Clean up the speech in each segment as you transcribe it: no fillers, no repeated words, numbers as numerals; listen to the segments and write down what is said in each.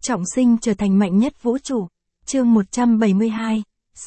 Trọng sinh trở thành mạnh nhất vũ trụ. Chương 172,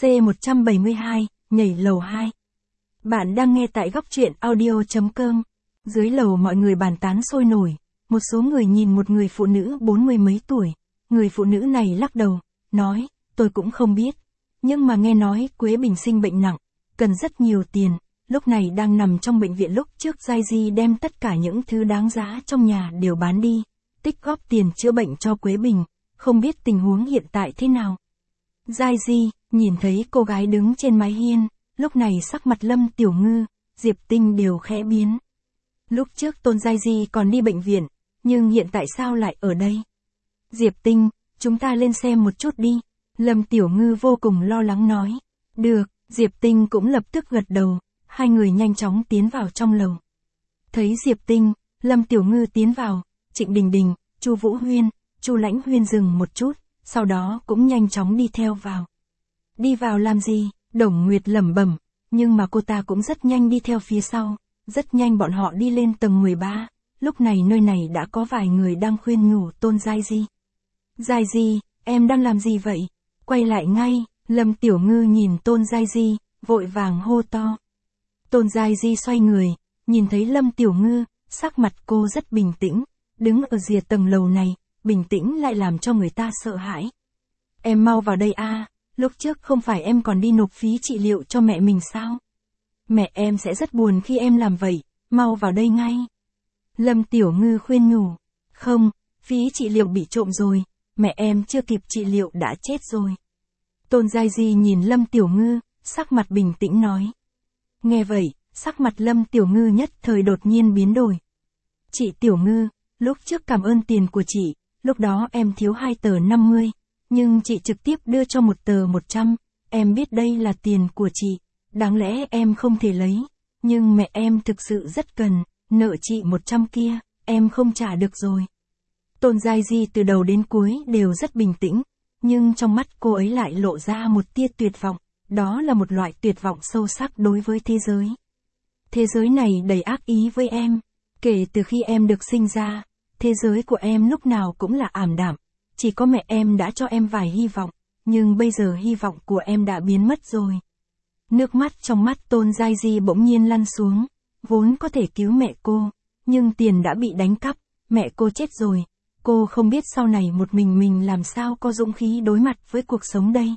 C172, nhảy lầu 2. Bạn đang nghe tại góc truyện audio.com. Dưới lầu mọi người bàn tán sôi nổi, một số người nhìn một người phụ nữ 40 mấy tuổi. Người phụ nữ này lắc đầu, nói, tôi cũng không biết. Nhưng mà nghe nói Quế Bình sinh bệnh nặng, cần rất nhiều tiền, lúc này đang nằm trong bệnh viện. Lúc trước Giai Di đem tất cả những thứ đáng giá trong nhà đều bán đi, tích góp tiền chữa bệnh cho Quế Bình, không biết tình huống hiện tại thế nào. Giai Di, nhìn thấy cô gái đứng trên mái hiên, lúc này sắc mặt Lâm Tiểu Ngư, Diệp Tinh đều khẽ biến. Lúc trước Tôn Giai Di còn đi bệnh viện, nhưng hiện tại sao lại ở đây? Diệp Tinh, chúng ta lên xem một chút đi. Lâm Tiểu Ngư vô cùng lo lắng nói. Được, Diệp Tinh cũng lập tức gật đầu, hai người nhanh chóng tiến vào trong lầu. Thấy Diệp Tinh, Lâm Tiểu Ngư tiến vào, Trịnh Đình Đình, Chu Vũ Huyên, Chu Lãnh Huyên dừng một chút, sau đó cũng nhanh chóng đi theo vào. Đi vào làm gì? Đồng Nguyệt lẩm bẩm, nhưng mà cô ta cũng rất nhanh đi theo phía sau. Rất nhanh bọn họ đi lên tầng 13, lúc này nơi này đã có vài người đang khuyên nhủ Tôn Giai Di. Giai Di, em đang làm gì vậy? Quay lại ngay, Lâm Tiểu Ngư nhìn Tôn Giai Di, vội vàng hô to. Tôn Giai Di xoay người, nhìn thấy Lâm Tiểu Ngư, sắc mặt cô rất bình tĩnh, đứng ở rìa tầng lầu này, bình tĩnh lại làm cho người ta sợ hãi. Em mau vào đây a, lúc trước không phải em còn đi nộp phí trị liệu cho mẹ mình sao? Mẹ em sẽ rất buồn khi em làm vậy, mau vào đây ngay. Lâm Tiểu Ngư khuyên nhủ, không, phí trị liệu bị trộm rồi, mẹ em chưa kịp trị liệu đã chết rồi. Tôn Giai Di nhìn Lâm Tiểu Ngư, sắc mặt bình tĩnh nói. Nghe vậy, sắc mặt Lâm Tiểu Ngư nhất thời đột nhiên biến đổi. Chị Tiểu Ngư, lúc trước cảm ơn tiền của chị, lúc đó em thiếu 2 tờ 50, nhưng chị trực tiếp đưa cho 1 tờ 100, em biết đây là tiền của chị, đáng lẽ em không thể lấy, nhưng mẹ em thực sự rất cần, nợ chị 100 kia, em không trả được rồi. Tôn Giai Di từ đầu đến cuối đều rất bình tĩnh, nhưng trong mắt cô ấy lại lộ ra một tia tuyệt vọng, đó là một loại tuyệt vọng sâu sắc đối với thế giới. Thế giới này đầy ác ý với em, kể từ khi em được sinh ra, thế giới của em lúc nào cũng là ảm đạm, chỉ có mẹ em đã cho em vài hy vọng, nhưng bây giờ hy vọng của em đã biến mất rồi. Nước mắt trong mắt Tôn Giai Di bỗng nhiên lăn xuống, vốn có thể cứu mẹ cô, nhưng tiền đã bị đánh cắp, mẹ cô chết rồi, cô không biết sau này một mình làm sao có dũng khí đối mặt với cuộc sống đây.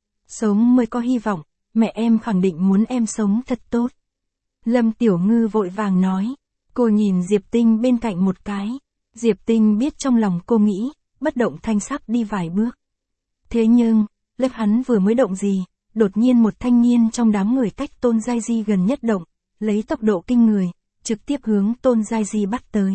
Sống mới có hy vọng, mẹ em khẳng định muốn em sống thật tốt. Lâm Tiểu Ngư vội vàng nói, cô nhìn Diệp Tinh bên cạnh một cái, Diệp Tinh biết trong lòng cô nghĩ, bất động thanh sắc đi vài bước. Thế nhưng, lúc hắn vừa mới động gì, đột nhiên một thanh niên trong đám người cách Tôn Giai Di gần nhất động, lấy tốc độ kinh người, trực tiếp hướng Tôn Giai Di bắt tới.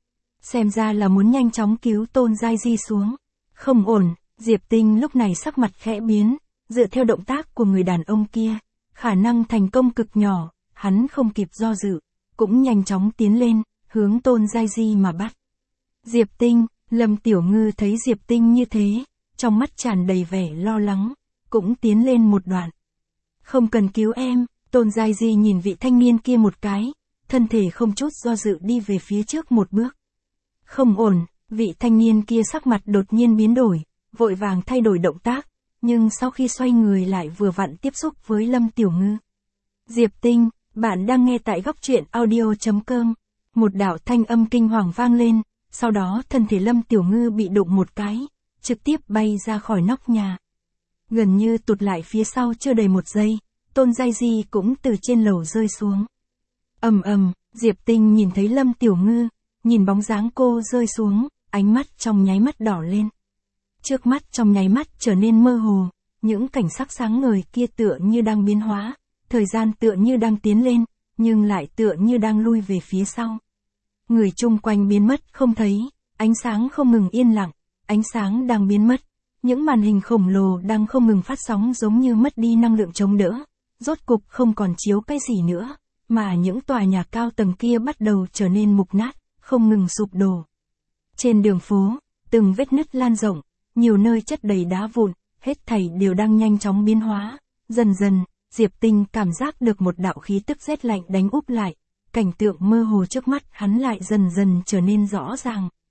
Xem ra là muốn nhanh chóng cứu Tôn Giai Di xuống. Không ổn, Diệp Tinh lúc này sắc mặt khẽ biến, dựa theo động tác của người đàn ông kia, khả năng thành công cực nhỏ, hắn không kịp do dự, cũng nhanh chóng tiến lên, hướng Tôn Giai Di mà bắt. Diệp Tinh, Lâm Tiểu Ngư thấy Diệp Tinh như thế, trong mắt tràn đầy vẻ lo lắng, cũng tiến lên một đoạn. Không cần cứu em, Tôn Giai Di nhìn vị thanh niên kia một cái, thân thể không chút do dự đi về phía trước một bước. Không ổn, vị thanh niên kia sắc mặt đột nhiên biến đổi, vội vàng thay đổi động tác, nhưng sau khi xoay người lại vừa vặn tiếp xúc với Lâm Tiểu Ngư. Diệp Tinh, bạn đang nghe tại góc truyện audio.com. Một đạo thanh âm kinh hoàng vang lên, sau đó thân thể Lâm Tiểu Ngư bị đụng một cái, trực tiếp bay ra khỏi nóc nhà. Gần như tụt lại phía sau chưa đầy một giây, Tôn Giai Di cũng từ trên lầu rơi xuống. Ầm ầm, Diệp Tinh nhìn thấy Lâm Tiểu Ngư, nhìn bóng dáng cô rơi xuống, ánh mắt trong nháy mắt đỏ lên. Trước mắt trong nháy mắt trở nên mơ hồ, những cảnh sắc sáng ngời kia tựa như đang biến hóa, thời gian tựa như đang tiến lên, nhưng lại tựa như đang lui về phía sau. Người chung quanh biến mất không thấy, ánh sáng không ngừng yên lặng, ánh sáng đang biến mất, những màn hình khổng lồ đang không ngừng phát sóng giống như mất đi năng lượng chống đỡ, rốt cục không còn chiếu cái gì nữa, mà những tòa nhà cao tầng kia bắt đầu trở nên mục nát, không ngừng sụp đổ. Trên đường phố, từng vết nứt lan rộng, nhiều nơi chất đầy đá vụn, hết thảy đều đang nhanh chóng biến hóa. Dần dần, Diệp Tinh cảm giác được một đạo khí tức rét lạnh đánh úp lại, cảnh tượng mơ hồ trước mắt hắn lại dần dần trở nên rõ ràng.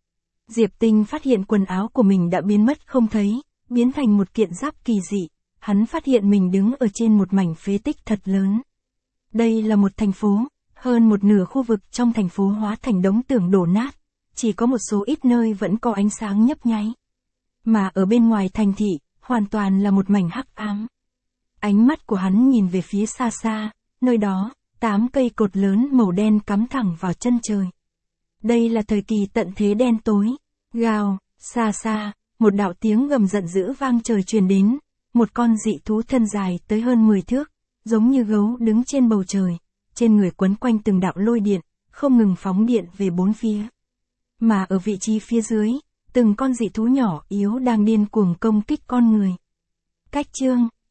Diệp Tinh phát hiện quần áo của mình đã biến mất không thấy, biến thành một kiện giáp kỳ dị. Hắn phát hiện mình đứng ở trên một mảnh phế tích thật lớn. Đây là một thành phố, hơn một nửa khu vực trong thành phố hóa thành đống tường đổ nát, chỉ có một số ít nơi vẫn có ánh sáng nhấp nháy. Mà ở bên ngoài thành thị, hoàn toàn là một mảnh hắc ám. Ánh mắt của hắn nhìn về phía xa xa, nơi đó, 8 cây cột lớn màu đen cắm thẳng vào chân trời. Đây là thời kỳ tận thế đen tối. Gào, xa xa, một đạo tiếng gầm giận dữ vang trời truyền đến, một con dị thú thân dài tới hơn 10 thước, giống như gấu đứng trên bầu trời, trên người quấn quanh từng đạo lôi điện, không ngừng phóng điện về bốn phía. Mà ở vị trí phía dưới, từng con dị thú nhỏ yếu đang điên cuồng công kích con người. Cách chương